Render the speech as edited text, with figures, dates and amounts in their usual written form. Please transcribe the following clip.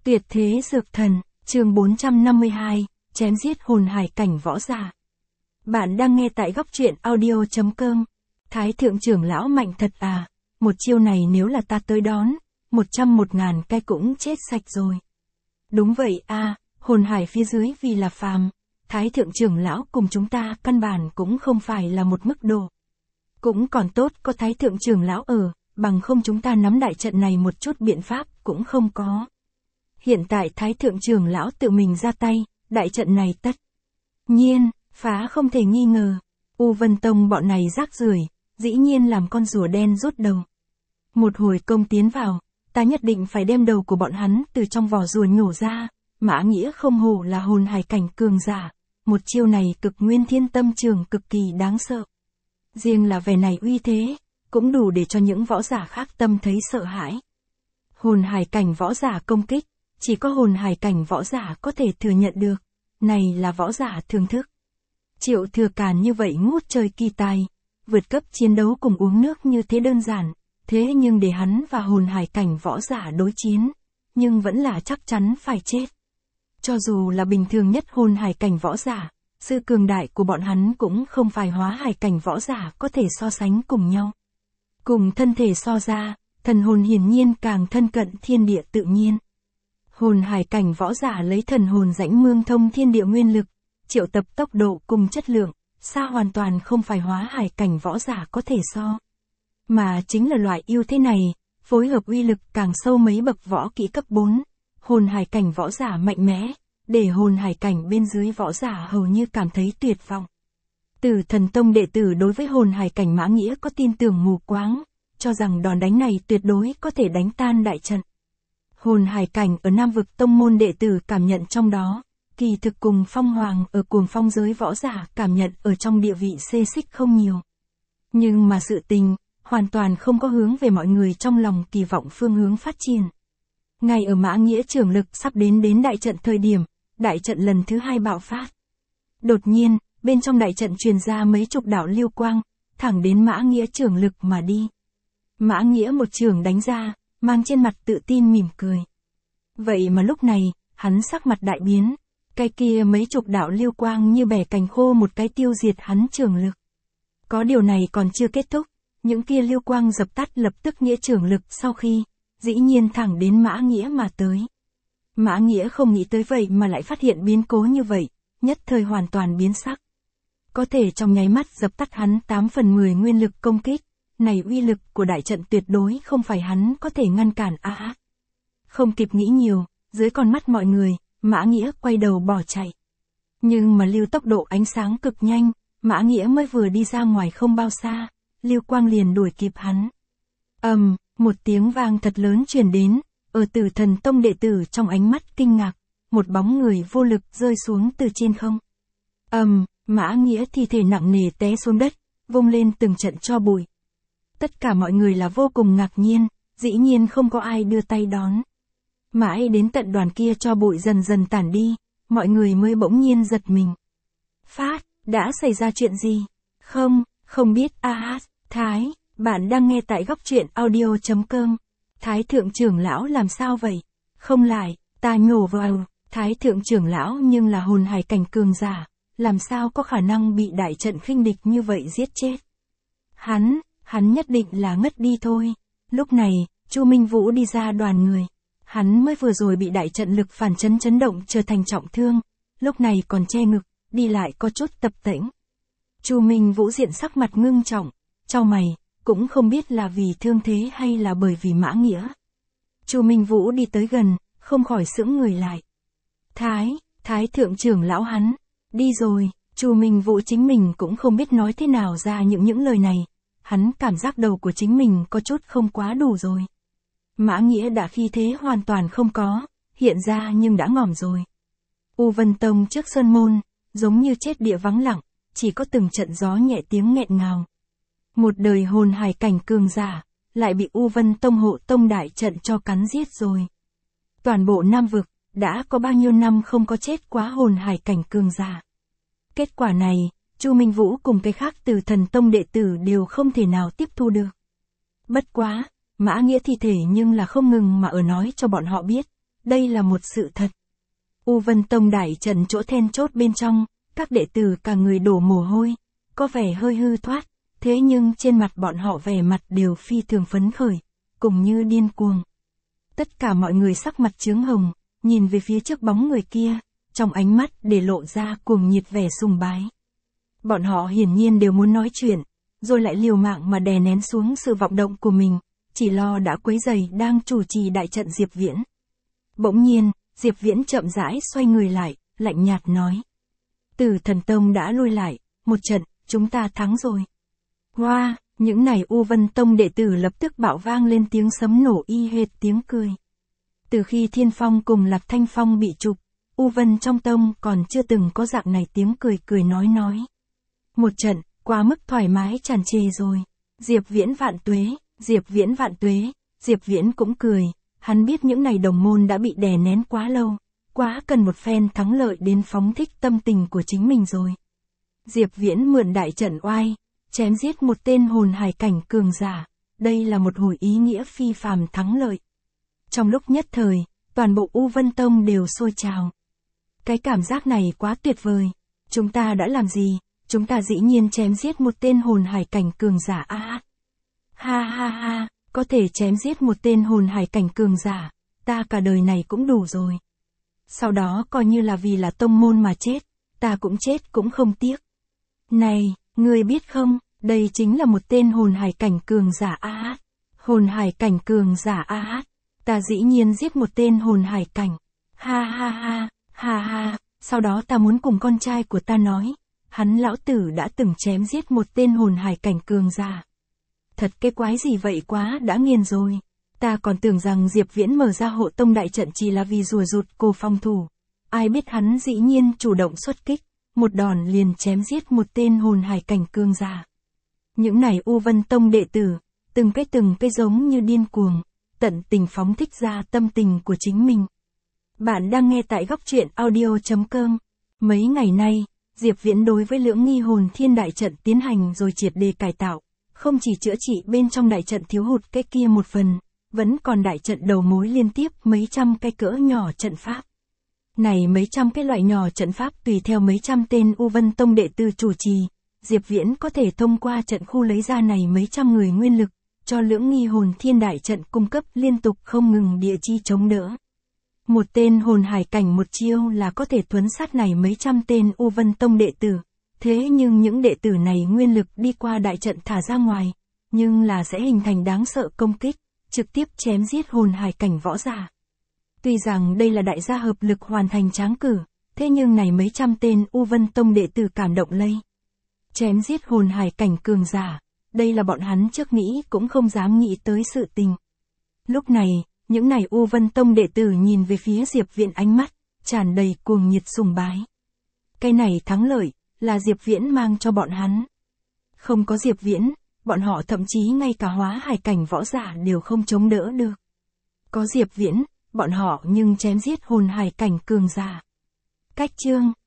Tuyệt thế dược thần, chương 452, chém giết hồn hải cảnh võ giả. Bạn đang nghe tại góc truyện audio.com. Thái thượng trưởng lão mạnh thật à, một chiêu này nếu là ta tới đón, 100-1000 cái cũng chết sạch rồi. Đúng vậy à, hồn hải phía dưới vì là phàm, Thái thượng trưởng lão cùng chúng ta căn bản cũng không phải là một mức độ. Cũng còn tốt có Thái thượng trưởng lão ở, bằng không chúng ta nắm đại trận này một chút biện pháp cũng không có. Hiện tại Thái thượng trưởng lão tự mình ra tay, đại trận này tất nhiên phá không thể nghi ngờ. U Vân Tông bọn này rác rưởi, dĩ nhiên làm con rùa đen rút đầu. Một hồi công tiến vào, ta nhất định phải đem đầu của bọn hắn từ trong vỏ rùa nhổ ra. Mã Nghĩa không hổ là hồn hải cảnh cường giả, một chiêu này cực nguyên thiên tâm trường cực kỳ đáng sợ. Riêng là vẻ này uy thế, cũng đủ để cho những võ giả khác tâm thấy sợ hãi. Hồn hải cảnh võ giả công kích, chỉ có hồn hải cảnh võ giả có thể thừa nhận được, này là võ giả thưởng thức. Triệu Thừa Càn như vậy ngút trời kỳ tài, vượt cấp chiến đấu cùng uống nước như thế đơn giản, thế nhưng để hắn và hồn hải cảnh võ giả đối chiến, nhưng vẫn là chắc chắn phải chết. Cho dù là bình thường nhất hồn hải cảnh võ giả, sự cường đại của bọn hắn cũng không phải hóa hải cảnh võ giả có thể so sánh cùng nhau. Cùng thân thể so ra, thần hồn hiển nhiên càng thân cận thiên địa tự nhiên. Hồn hải cảnh võ giả lấy thần hồn rãnh mương thông thiên địa nguyên lực, triệu tập tốc độ cùng chất lượng, xa hoàn toàn không phải hóa hải cảnh võ giả có thể so. Mà chính là loại ưu thế này, phối hợp uy lực càng sâu mấy bậc võ kỹ cấp 4, hồn hải cảnh võ giả mạnh mẽ, để hồn hải cảnh bên dưới võ giả hầu như cảm thấy tuyệt vọng. Tử Thần Tông đệ tử đối với hồn hải cảnh Mã Nghĩa có tin tưởng mù quáng, cho rằng đòn đánh này tuyệt đối có thể đánh tan đại trận. Hồn hải cảnh ở Nam vực tông môn đệ tử cảm nhận trong đó, kỳ thực cùng Phong Hoàng ở Cuồng Phong giới võ giả cảm nhận ở trong địa vị xê xích không nhiều. Nhưng mà sự tình, hoàn toàn không có hướng về mọi người trong lòng kỳ vọng phương hướng phát triển. Ngay ở Mã Nghĩa trưởng lực sắp đến đại trận thời điểm, đại trận lần thứ 2 bạo phát. Đột nhiên, bên trong đại trận truyền ra mấy chục đạo lưu quang, thẳng đến Mã Nghĩa trưởng lực mà đi. Mã Nghĩa một trường đánh ra, mang trên mặt tự tin mỉm cười. Vậy mà lúc này, hắn sắc mặt đại biến, cái kia mấy chục đạo lưu quang như bẻ cành khô một cái tiêu diệt hắn trường lực. Có điều này còn chưa kết thúc, những kia lưu quang dập tắt lập tức Nghĩa trưởng lực sau khi, dĩ nhiên thẳng đến Mã Nghĩa mà tới. Mã Nghĩa không nghĩ tới vậy mà lại phát hiện biến cố như vậy, nhất thời hoàn toàn biến sắc. Có thể trong nháy mắt dập tắt hắn 8/10 nguyên lực công kích, này uy lực của đại trận tuyệt đối không phải hắn có thể ngăn cản Không kịp nghĩ nhiều, dưới con mắt mọi người, Mã Nghĩa quay đầu bỏ chạy. Nhưng mà lưu tốc độ ánh sáng cực nhanh, Mã Nghĩa mới vừa đi ra ngoài không bao xa, lưu quang liền đuổi kịp hắn. Một tiếng vang thật lớn truyền đến, ở Tử Thần Tông đệ tử trong ánh mắt kinh ngạc, một bóng người vô lực rơi xuống từ trên không. Mã Nghĩa thi thể nặng nề té xuống đất, vung lên từng trận tro bụi. Tất cả mọi người là vô cùng ngạc nhiên, dĩ nhiên không có ai đưa tay đón. Mãi đến tận đoàn kia tro bụi dần dần tản đi, mọi người mới bỗng nhiên giật mình. Đã xảy ra chuyện gì? Không biết Thái, bạn đang nghe tại góc truyện audio.com. Thái thượng trưởng lão làm sao vậy? Không lại, ta nhổ vào, Thái thượng trưởng lão nhưng là hồn hải cảnh cường giả, làm sao có khả năng bị đại trận khinh địch như vậy giết chết? Hắn nhất định là ngất đi thôi. Lúc này, Chu Minh Vũ đi ra đoàn người. Hắn mới vừa rồi bị đại trận lực phản chấn động trở thành trọng thương, lúc này còn che ngực, đi lại có chút tập tễnh. Chu Minh Vũ diện sắc mặt ngưng trọng, chau mày, cũng không biết là vì thương thế hay là bởi vì Mã Nghĩa. Chu Minh Vũ đi tới gần, không khỏi sững người lại. Thái thượng trưởng lão hắn, đi rồi. Chu Minh Vũ chính mình cũng không biết nói thế nào ra những lời này, hắn cảm giác đầu của chính mình có chút không quá đủ rồi. Mã Nghĩa đã khí thế hoàn toàn không có, hiện ra nhưng đã ngỏm rồi. U Vân Tông trước sơn môn, giống như chết địa vắng lặng, chỉ có từng trận gió nhẹ tiếng nghẹn ngào. Một đời hồn hải cảnh cường giả, lại bị U Vân Tông hộ tông đại trận cho cắn giết rồi. Toàn bộ Nam vực, đã có bao nhiêu năm không có chết quá hồn hải cảnh cường giả. Kết quả này, Chu Minh Vũ cùng cái khác Tử Thần Tông đệ tử đều không thể nào tiếp thu được. Bất quá, Mã Nghĩa thi thể nhưng là không ngừng mà ở nói cho bọn họ biết, đây là một sự thật. U Vân Tông đại trận chỗ then chốt bên trong, các đệ tử cả người đổ mồ hôi, có vẻ hơi hư thoát, thế nhưng trên mặt bọn họ vẻ mặt đều phi thường phấn khởi, cùng như điên cuồng. Tất cả mọi người sắc mặt chướng hồng, nhìn về phía trước bóng người kia, trong ánh mắt để lộ ra cuồng nhiệt vẻ sùng bái. Bọn họ hiển nhiên đều muốn nói chuyện, rồi lại liều mạng mà đè nén xuống sự vọng động của mình, chỉ lo đã quấy rầy đang chủ trì đại trận Diệp Viễn. Bỗng nhiên, Diệp Viễn chậm rãi xoay người lại, lạnh nhạt nói. Tử Thần Tông đã lui lại, một trận, chúng ta thắng rồi. Wow, những này U Vân Tông đệ tử lập tức bạo vang lên tiếng sấm nổ y hệt tiếng cười. Từ khi Thiên Phong cùng Lạc Thanh Phong bị trục, U Vân trong tông còn chưa từng có dạng này tiếng cười cười nói. Một trận, quá mức thoải mái tràn trề rồi. Diệp Viễn vạn tuế, Diệp Viễn vạn tuế, Diệp Viễn cũng cười, hắn biết những này đồng môn đã bị đè nén quá lâu, quá cần một phen thắng lợi đến phóng thích tâm tình của chính mình rồi. Diệp Viễn mượn đại trận oai, chém giết một tên hồn hải cảnh cường giả, đây là một hồi ý nghĩa phi phàm thắng lợi. Trong lúc nhất thời, toàn bộ U Vân Tông đều sôi trào. Cái cảm giác này quá tuyệt vời. Chúng ta đã làm gì? Chúng ta dĩ nhiên chém giết một tên hồn hải cảnh cường giả a. Ha ha ha, có thể chém giết một tên hồn hải cảnh cường giả, ta cả đời này cũng đủ rồi. Sau đó coi như là vì là tông môn mà chết, ta cũng chết cũng không tiếc. Này, ngươi biết không, đây chính là một tên hồn hải cảnh cường giả a. Hồn hải cảnh cường giả a. Ta dĩ nhiên giết một tên hồn hải cảnh. Ha ha ha, ha ha, sau đó ta muốn cùng con trai của ta nói, hắn lão tử đã từng chém giết một tên hồn hải cảnh cường giả. Thật cái quái gì vậy, quá đã nghiền rồi. Ta còn tưởng rằng Diệp Viễn mở ra hộ tông đại trận chỉ là vì rùa rụt cô phòng thủ. Ai biết hắn dĩ nhiên chủ động xuất kích, một đòn liền chém giết một tên hồn hải cảnh cường giả. Những này U Vân Tông đệ tử, từng cái giống như điên cuồng, tận tình phóng thích ra tâm tình của chính mình. Bạn đang nghe tại góc truyện audio.com. Mấy ngày nay, Diệp Viễn đối với Lưỡng Nghi Hồn Thiên đại trận tiến hành rồi triệt đề cải tạo, không chỉ chữa trị bên trong đại trận thiếu hụt cái kia một phần, vẫn còn đại trận đầu mối liên tiếp mấy trăm cái cỡ nhỏ trận pháp. Này mấy trăm cái loại nhỏ trận pháp tùy theo mấy trăm tên U Vân Tông đệ tử chủ trì, Diệp Viễn có thể thông qua trận khu lấy ra này mấy trăm người nguyên lực, cho Lưỡng Nghi Hồn Thiên đại trận cung cấp liên tục không ngừng địa chi chống đỡ. Một tên hồn hải cảnh một chiêu là có thể thuấn sát này mấy trăm tên U Vân Tông đệ tử. Thế nhưng những đệ tử này nguyên lực đi qua đại trận thả ra ngoài, nhưng là sẽ hình thành đáng sợ công kích, trực tiếp chém giết hồn hải cảnh võ giả. Tuy rằng đây là đại gia hợp lực hoàn thành tráng cử, thế nhưng này mấy trăm tên U Vân Tông đệ tử cảm động lây. Chém giết hồn hải cảnh cường giả, đây là bọn hắn trước nghĩ cũng không dám nghĩ tới sự tình. Lúc này, những này U Vân Tông đệ tử nhìn về phía Diệp Viễn ánh mắt tràn đầy cuồng nhiệt sùng bái. Cái này thắng lợi là Diệp Viễn mang cho bọn hắn. Không có Diệp Viễn, bọn họ thậm chí ngay cả hóa hải cảnh võ giả đều không chống đỡ được. Có Diệp Viễn, bọn họ nhưng chém giết hồn hải cảnh cường giả. Cách chương